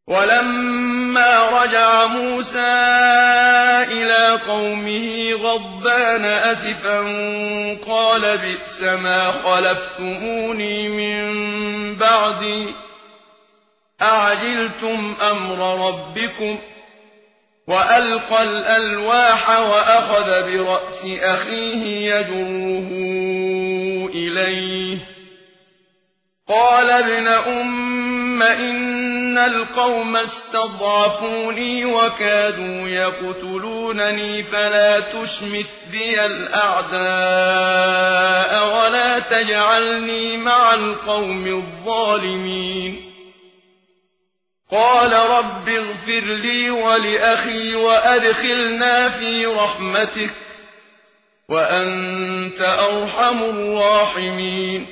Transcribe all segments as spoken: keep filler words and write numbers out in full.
ولما رجع موسى إلى قومه غضبان أسفا قال بئس ما خلفتموني من بعدي أعجلتم أمر ربكم وألقى الألواح وأخذ برأس أخيه يجره إليه قال ابن أم إن القوم استضعفوني وكادوا يقتلونني فلا تشمت بي الأعداء ولا تجعلني مع القوم الظالمين قال رب اغفر لي ولأخي وأدخلنا في رحمتك وأنت أرحم الراحمين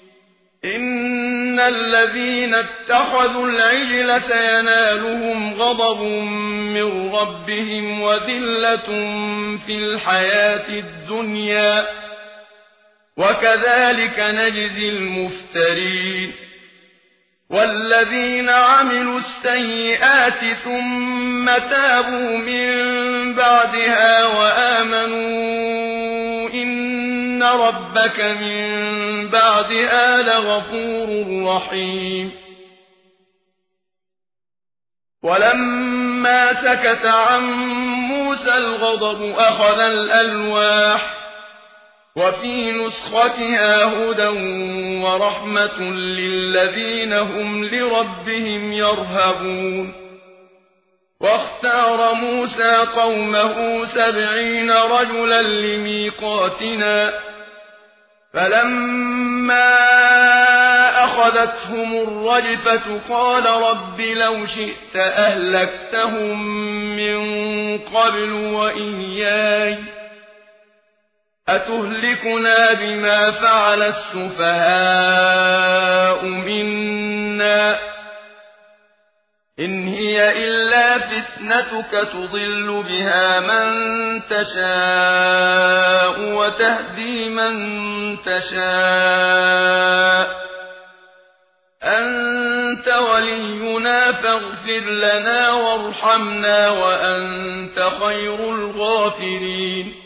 إن الذين اتخذوا العجل سينالهم غضب من ربهم وذلة في الحياة الدنيا وكذلك نجزي المفترين والذين عملوا السيئات ثم تابوا من بعدها وآمنوا إن ربك من بعدها لغفور رحيم ولما سكت عن موسى الغضب أخذ الألواح وفي نسختها هدى ورحمة للذين هم لربهم يرهبون واختار موسى قومه سبعين رجلا لميقاتنا فلما أخذتهم الرجفة قال رب لو شئت أهلكتهم من قبل وإياي أتهلكنا بما فعل السفهاء منا إن هي إلا فتنتك تضل بها من تشاء وتهدي من تشاء أنت ولينا فاغفر لنا وارحمنا وأنت خير الغافرين